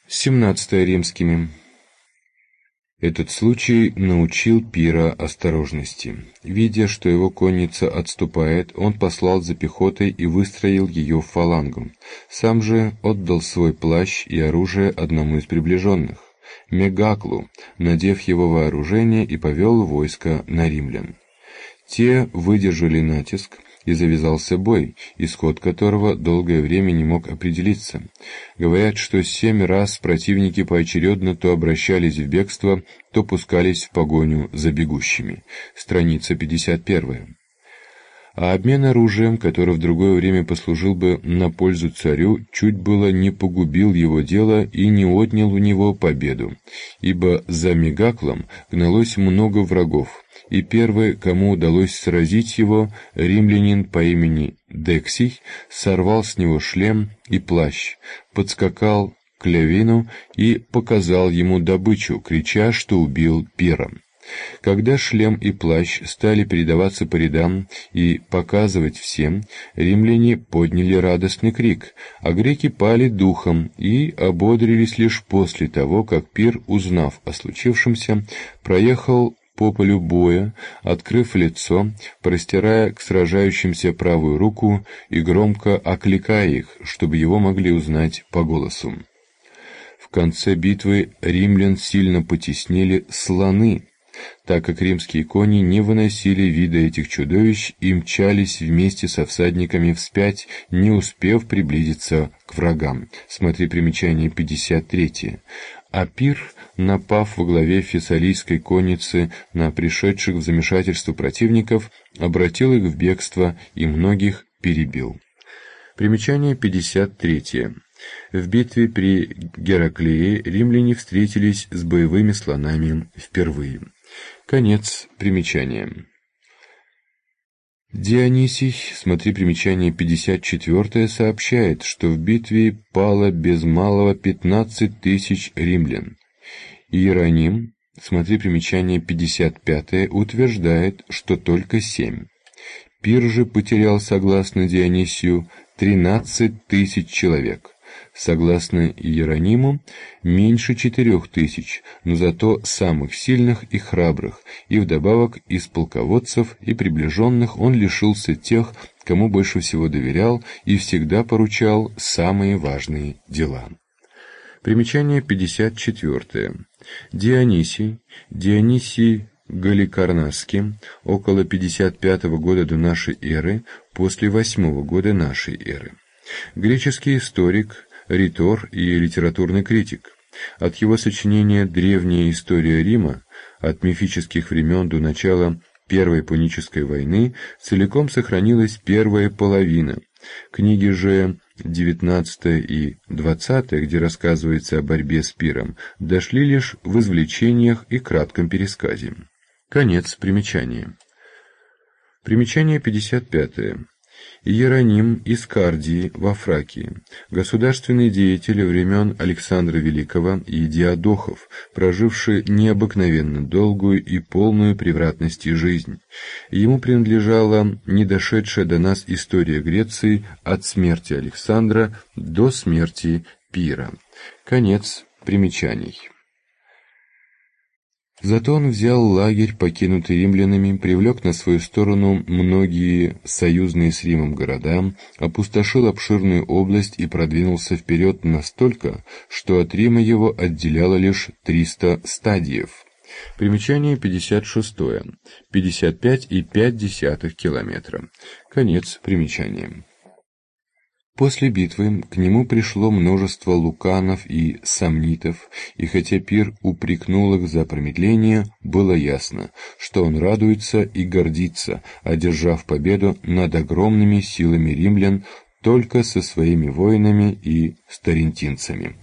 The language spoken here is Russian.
17 римскими. Этот случай научил Пира осторожности. Видя, что его конница отступает, он послал за пехотой и выстроил ее в фалангу. Сам же отдал свой плащ и оружие одному из приближенных, Мегаклу, надев его вооружение, и повел войско на римлян. Те выдержали натиск, и завязался бой, исход которого долгое время не мог определиться. Говорят, что 7 раз противники поочередно то обращались в бегство, то пускались в погоню за бегущими. Страница 51. А обмен оружием, который в другое время послужил бы на пользу царю, чуть было не погубил его дело и не отнял у него победу, ибо за Мегаклом гналось много врагов, и первый, кому удалось сразить его, римлянин по имени Дексий, сорвал с него шлем и плащ, подскакал к Левину и показал ему добычу, крича, что убил Пира. Когда шлем и плащ стали передаваться по рядам и показывать всем, римляне подняли радостный крик, а греки пали духом и ободрились лишь после того, как Пир, узнав о случившемся, проехал по полю боя, открыв лицо, простирая к сражающимся правую руку и громко окликая их, чтобы его могли узнать по голосу. В конце битвы римлян сильно потеснили слоны, так как римские кони не выносили вида этих чудовищ и мчались вместе со всадниками вспять, не успев приблизиться к врагам. Смотри примечание 53. А Пир, напав во главе фессалийской конницы на пришедших в замешательство противников, обратил их в бегство и многих перебил. Примечание 53. В битве при Гераклее римляне встретились с боевыми слонами впервые. Конец примечания. Дионисий, смотри примечание 54, сообщает, что в битве пало без малого 15 тысяч римлян. Иероним, смотри примечание 55, утверждает, что только 7. Пир же потерял, согласно Дионисию, 13 тысяч человек. Согласно Иерониму, меньше 4 тысяч, но зато самых сильных и храбрых, и вдобавок из полководцев и приближенных он лишился тех, кому больше всего доверял и всегда поручал самые важные дела. Примечание 54. Дионисий Галикарнасский, около 55 года до нашей эры, после 8 года нашей эры. Греческий историк, ритор и литературный критик. От его сочинения «Древняя история Рима» от мифических времен до начала Первой Пунической войны целиком сохранилась первая половина. Книги же 19 и 20, где рассказывается о борьбе с Пиром, дошли лишь в извлечениях и кратком пересказе. Конец примечания. Примечание 55. Иероним из Кардии во Фракии, государственный деятель времен Александра Великого и Диадохов, проживший необыкновенно долгую и полную превратности жизнь. Ему принадлежала недошедшая до нас история Греции от смерти Александра до смерти Пира. Конец примечаний. Зато он взял лагерь, покинутый римлянами, привлек на свою сторону многие союзные с Римом города, опустошил обширную область и продвинулся вперед настолько, что от Рима его отделяло лишь 300 стадиев. Примечание 56. 55,5 километра. Конец примечания. После битвы к нему пришло множество луканов и сомнитов, и хотя Пир упрекнул их за промедление, было ясно, что он радуется и гордится, одержав победу над огромными силами римлян только со своими воинами и старентинцами.